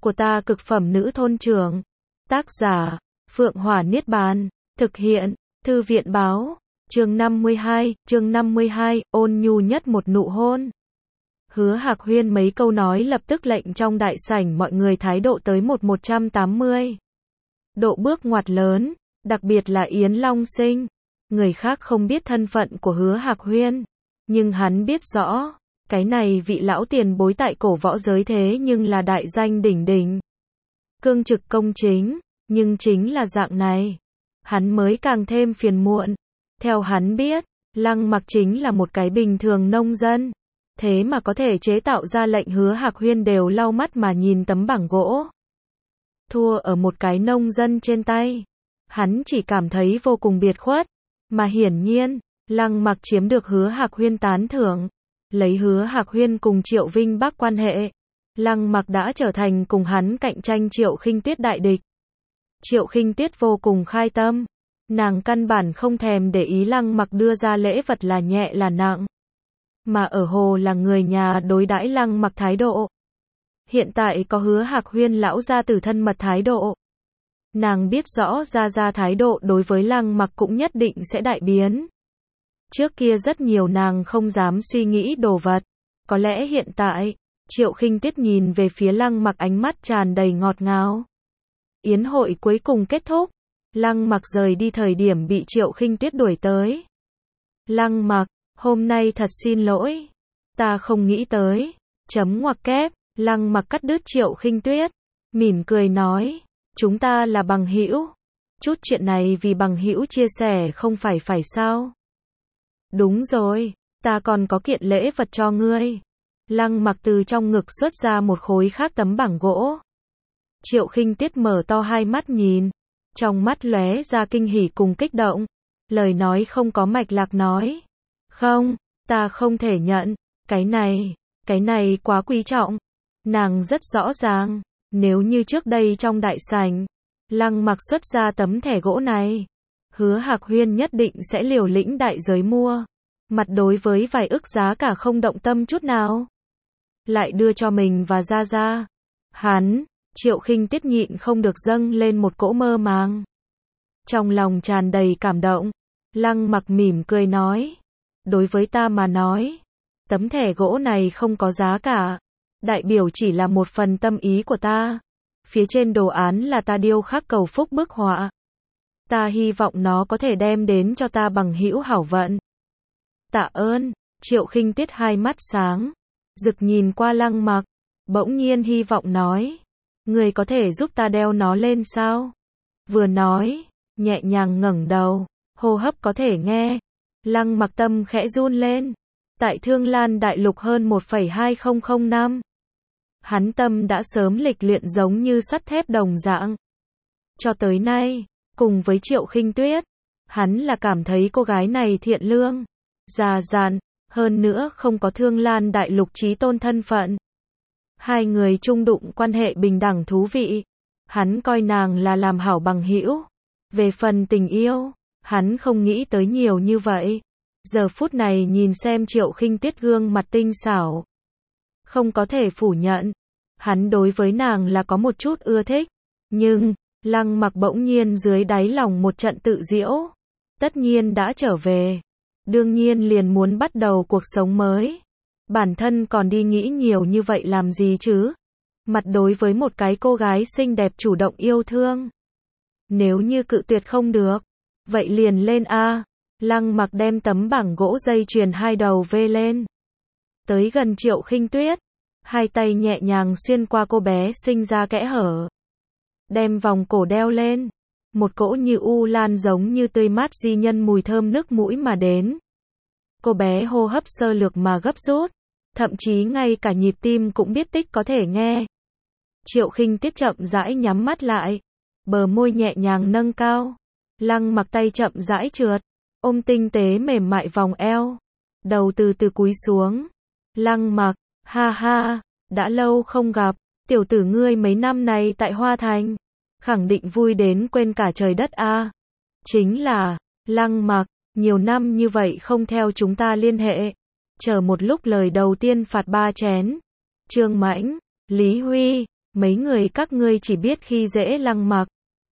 của ta cực phẩm nữ thôn trưởng. Tác giả, Phượng Hỏa Niết Bàn. Thực hiện, Thư viện báo. Chương 52, ôn nhu nhất một nụ hôn. Hứa Hạc Huyên mấy câu nói lập tức lệnh trong đại sảnh mọi người thái độ tới 180 độ bước ngoặt lớn, đặc biệt là Yến Long Sinh. Người khác không biết thân phận của Hứa Hạc Huyên, nhưng hắn biết rõ, cái này vị lão tiền bối tại cổ võ giới thế nhưng là đại danh đỉnh đỉnh. Cương trực công chính, nhưng chính là dạng này, hắn mới càng thêm phiền muộn. Theo hắn biết, Lăng Mặc chính là một cái bình thường nông dân, thế mà có thể chế tạo ra lệnh Hứa Hạc Huyên đều lau mắt mà nhìn tấm bảng gỗ. Thua ở một cái nông dân trên tay, hắn chỉ cảm thấy vô cùng biệt khuất, mà hiển nhiên, Lăng Mặc chiếm được Hứa Hạc Huyên tán thưởng, lấy Hứa Hạc Huyên cùng Triệu Vinh Bắc quan hệ, Lăng Mặc đã trở thành cùng hắn cạnh tranh Triệu Khinh Tuyết đại địch. Triệu Khinh Tuyết vô cùng khai tâm, nàng căn bản không thèm để ý Lăng Mặc đưa ra lễ vật là nhẹ là nặng, mà ở hồ là người nhà đối đãi Lăng Mặc thái độ. Hiện tại có Hứa Hạc Huyên lão gia tử thân mật thái độ, nàng biết rõ gia thái độ đối với Lăng Mặc cũng nhất định sẽ đại biến. Trước kia rất nhiều nàng không dám suy nghĩ đồ vật, có lẽ hiện tại, Triệu Khinh Tuyết nhìn về phía Lăng Mặc ánh mắt tràn đầy ngọt ngào. Yến hội cuối cùng kết thúc, Lăng Mặc rời đi thời điểm bị Triệu Khinh Tuyết đuổi tới. Lăng Mặc, hôm nay thật xin lỗi, ta không nghĩ tới, chấm ngoặc kép. Lăng Mặc cắt đứt Triệu Khinh Tuyết, mỉm cười nói, chúng ta là bằng hữu, chút chuyện này vì bằng hữu chia sẻ không phải sao? Đúng rồi, ta còn có kiện lễ vật cho ngươi. Lăng Mặc từ trong ngực xuất ra một khối khác tấm bảng gỗ. Triệu Khinh Tuyết mở to hai mắt nhìn, trong mắt lóe ra kinh hỉ cùng kích động, lời nói không có mạch lạc nói, không, ta không thể nhận, cái này quá quý trọng. Nàng rất rõ ràng, nếu như trước đây trong đại sảnh, Lăng Mặc xuất ra tấm thẻ gỗ này, Hứa Hạc Huyên nhất định sẽ liều lĩnh đại giới mua, mặt đối với vài ức giá cả không động tâm chút nào, lại đưa cho mình và ra. Hắn, Triệu Khinh Tuyết nhịn không được dâng lên một cỗ mơ màng, trong lòng tràn đầy cảm động. Lăng Mặc mỉm cười nói, đối với ta mà nói, tấm thẻ gỗ này không có giá cả, đại biểu chỉ là một phần tâm ý của ta. Phía trên đồ án là ta điêu khắc cầu phúc bức họa. Ta hy vọng nó có thể đem đến cho ta bằng hữu hảo vận. Tạ ơn. Triệu Khinh Tuyết hai mắt sáng, rực nhìn qua Lăng Mặc, bỗng nhiên hy vọng nói, người có thể giúp ta đeo nó lên sao? Vừa nói, nhẹ nhàng ngẩng đầu, hô hấp có thể nghe. Lăng Mặc tâm khẽ run lên. Tại Thương Lan Đại Lục hơn 1,2005 năm, hắn tâm đã sớm lịch luyện giống như sắt thép đồng dạng. Cho tới nay, cùng với Triệu Khinh Tuyết, hắn là cảm thấy cô gái này thiện lương, già dặn, hơn nữa không có Thương Lan Đại Lục chí tôn thân phận. Hai người chung đụng quan hệ bình đẳng thú vị. Hắn coi nàng là làm hảo bằng hữu. Về phần tình yêu, hắn không nghĩ tới nhiều như vậy. Giờ phút này nhìn xem Triệu Khinh Tuyết gương mặt tinh xảo, không có thể phủ nhận, hắn đối với nàng là có một chút ưa thích, nhưng, Lăng Mặc bỗng nhiên dưới đáy lòng một trận tự giễu, tất nhiên đã trở về, đương nhiên liền muốn bắt đầu cuộc sống mới, bản thân còn đi nghĩ nhiều như vậy làm gì chứ, mặt đối với một cái cô gái xinh đẹp chủ động yêu thương, nếu như cự tuyệt không được, vậy liền lên a. Lăng Mặc đem tấm bảng gỗ dây chuyền hai đầu vê lên, tới gần Triệu Khinh Tuyết, hai tay nhẹ nhàng xuyên qua cô bé sinh ra kẽ hở, đem vòng cổ đeo lên, một cỗ như u lan giống như tươi mát di nhân mùi thơm nước mũi mà đến. Cô bé hô hấp sơ lược mà gấp rút, thậm chí ngay cả nhịp tim cũng biết tích có thể nghe. Triệu Khinh Tuyết chậm rãi nhắm mắt lại, bờ môi nhẹ nhàng nâng cao, Lăng Mặc tay chậm rãi trượt, ôm tinh tế mềm mại vòng eo, đầu từ từ cúi xuống. Lăng Mặc, ha ha, đã lâu không gặp, tiểu tử ngươi mấy năm này tại Hoa Thành, khẳng định vui đến quên cả trời đất a. Chính là, Lăng Mặc, nhiều năm như vậy không theo chúng ta liên hệ, chờ một lúc lời đầu tiên phạt 3 chén. Trương Mãnh, Lý Huy, Mấy người các ngươi chỉ biết khi dễ Lăng Mặc.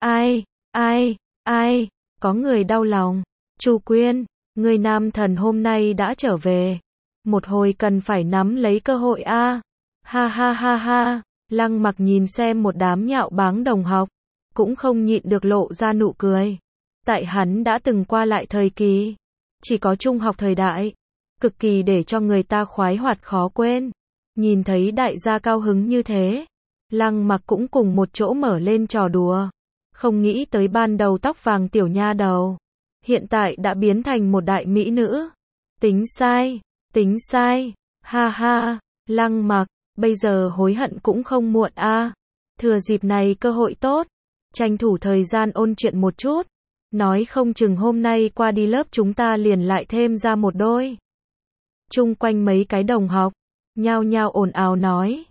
Ai, có người đau lòng. Chu Quyên, người nam thần hôm nay đã trở về. Một hồi cần phải nắm lấy cơ hội a. Ha ha ha ha. Lăng Mặc nhìn xem một đám nhạo báng đồng học, cũng không nhịn được lộ ra nụ cười. Tại hắn đã từng qua lại thời kỳ, chỉ có trung học thời đại, cực kỳ để cho người ta khoái hoạt khó quên. Nhìn thấy đại gia cao hứng như thế, Lăng Mặc cũng cùng một chỗ mở lên trò đùa. Không nghĩ tới ban đầu tóc vàng tiểu nha đầu, hiện tại đã biến thành một đại mỹ nữ. Tính sai, ha ha. Lăng Mặc, bây giờ hối hận cũng không muộn a. Thừa dịp này cơ hội tốt, tranh thủ thời gian ôn chuyện một chút. Nói không chừng hôm nay qua đi lớp chúng ta liền lại thêm ra một đôi. Chung quanh mấy cái đồng học, nhao nhao ồn ào nói.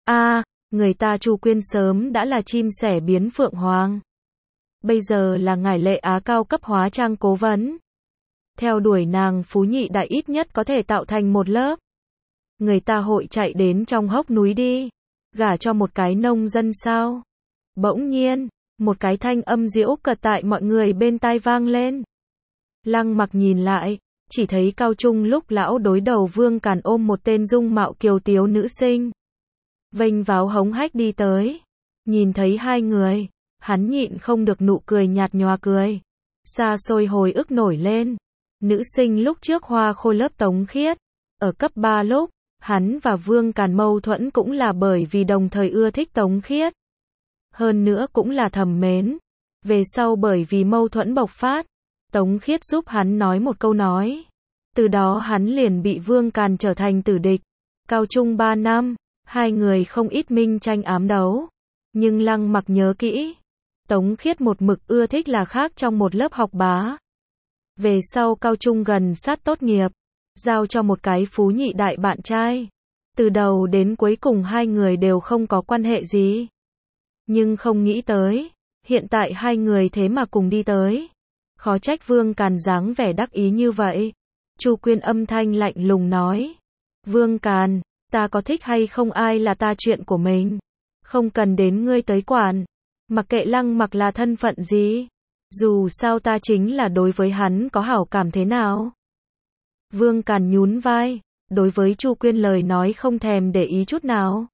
Người ta Chu Quyên sớm đã là chim sẻ biến phượng hoàng. Bây giờ là ngải Lệ Á cao cấp hóa trang cố vấn. Theo đuổi nàng phú nhị đại ít nhất có thể tạo thành một lớp. Người ta hội chạy đến trong hốc núi đi, gả cho một cái nông dân sao? Bỗng nhiên, một cái thanh âm giễu cợt tại mọi người bên tai vang lên. Lăng Mặc nhìn lại, chỉ thấy cao trung lúc lão đối đầu Vương Càn ôm một tên dung mạo kiều tiếu nữ sinh, vênh váo hống hách đi tới. Nhìn thấy hai người, hắn nhịn không được nụ cười nhạt nhòa cười. Xa xôi hồi ức nổi lên. Nữ sinh lúc trước hoa khôi lớp Tống Khiết, ở cấp 3 lúc, hắn và Vương Càn mâu thuẫn cũng là bởi vì đồng thời ưa thích Tống Khiết. Hơn nữa cũng là thầm mến. Về sau bởi vì mâu thuẫn bộc phát, Tống Khiết giúp hắn nói một câu nói. Từ đó hắn liền bị Vương Càn trở thành tử địch. Cao trung 3 năm, hai người không ít minh tranh ám đấu. Nhưng Lăng Mặc nhớ kỹ, Tống Khiết một mực ưa thích là khác trong một lớp học bá. Về sau cao trung gần sát tốt nghiệp, giao cho một cái phú nhị đại bạn trai. Từ đầu đến cuối cùng hai người đều không có quan hệ gì. Nhưng không nghĩ tới, hiện tại hai người thế mà cùng đi tới. Khó trách Vương Càn dáng vẻ đắc ý như vậy. Chu Quyên âm thanh lạnh lùng nói. Vương Càn, ta có thích hay không ai là ta chuyện của mình. Không cần đến ngươi tới quản. Mặc kệ Lăng Mặc là thân phận gì. Dù sao ta chính là đối với hắn có hảo cảm thế nào. Vương Càn nhún vai, đối với Chu Quyên lời nói không thèm để ý chút nào.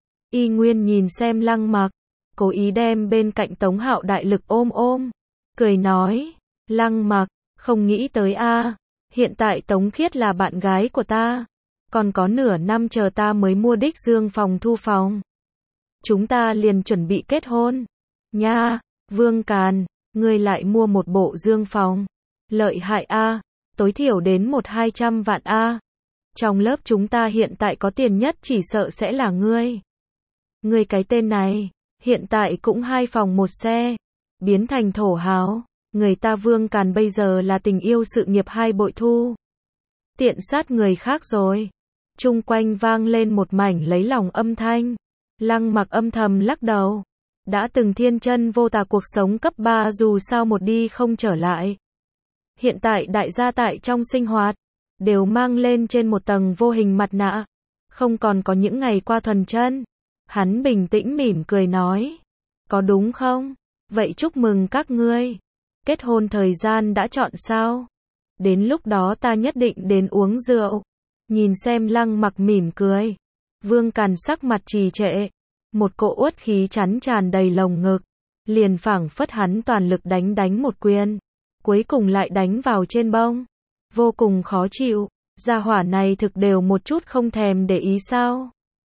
Y Nguyên nhìn xem Lăng Mặc, cố ý đem bên cạnh Tống Hạo đại lực ôm, cười nói, Lăng Mặc, không nghĩ tới hiện tại Tống Khiết là bạn gái của ta, còn có nửa năm chờ ta mới mua đích dương phòng thu phòng. Chúng ta liền chuẩn bị kết hôn. Nha, Vương Càn, ngươi lại mua một bộ dương phòng. Lợi hại tối thiểu đến 100-200 vạn Trong lớp chúng ta hiện tại có tiền nhất chỉ sợ sẽ là ngươi. Ngươi cái tên này, hiện tại cũng 2 phòng 1 xe, biến thành thổ hào. Người ta Vương Càn bây giờ là tình yêu sự nghiệp 2 bội thu. Tiện sát người khác rồi. Chung quanh vang lên một mảnh lấy lòng âm thanh. Lăng Mặc âm thầm lắc đầu. Đã từng thiên chân vô tà cuộc sống cấp 3 dù sao một đi không trở lại. Hiện tại đại gia tại trong sinh hoạt, đều mang lên trên một tầng vô hình mặt nạ. Không còn có những ngày qua thuần chân. Hắn bình tĩnh mỉm cười nói. Có đúng không? Vậy chúc mừng các ngươi. Kết hôn thời gian đã chọn sao? Đến lúc đó ta nhất định đến uống rượu. Nhìn xem Lăng Mặc mỉm cười. Vương Càn sắc mặt trì trệ. Một cỗ uất khí chắn tràn đầy lồng ngực. Liền phảng phất hắn toàn lực đánh một quyền. Cuối cùng lại đánh vào trên bông. Vô cùng khó chịu. Gia hỏa này thực đều một chút không thèm để ý sao?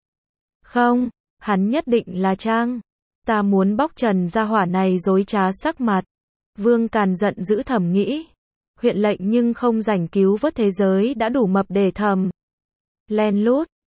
Không, hắn nhất định là trang. Ta muốn bóc trần gia hỏa này dối trá sắc mặt. Vương Càn giận dữ thầm nghĩ. Huyện lệnh nhưng không rảnh cứu vớt thế giới đã đủ mập để thầm. Len lút,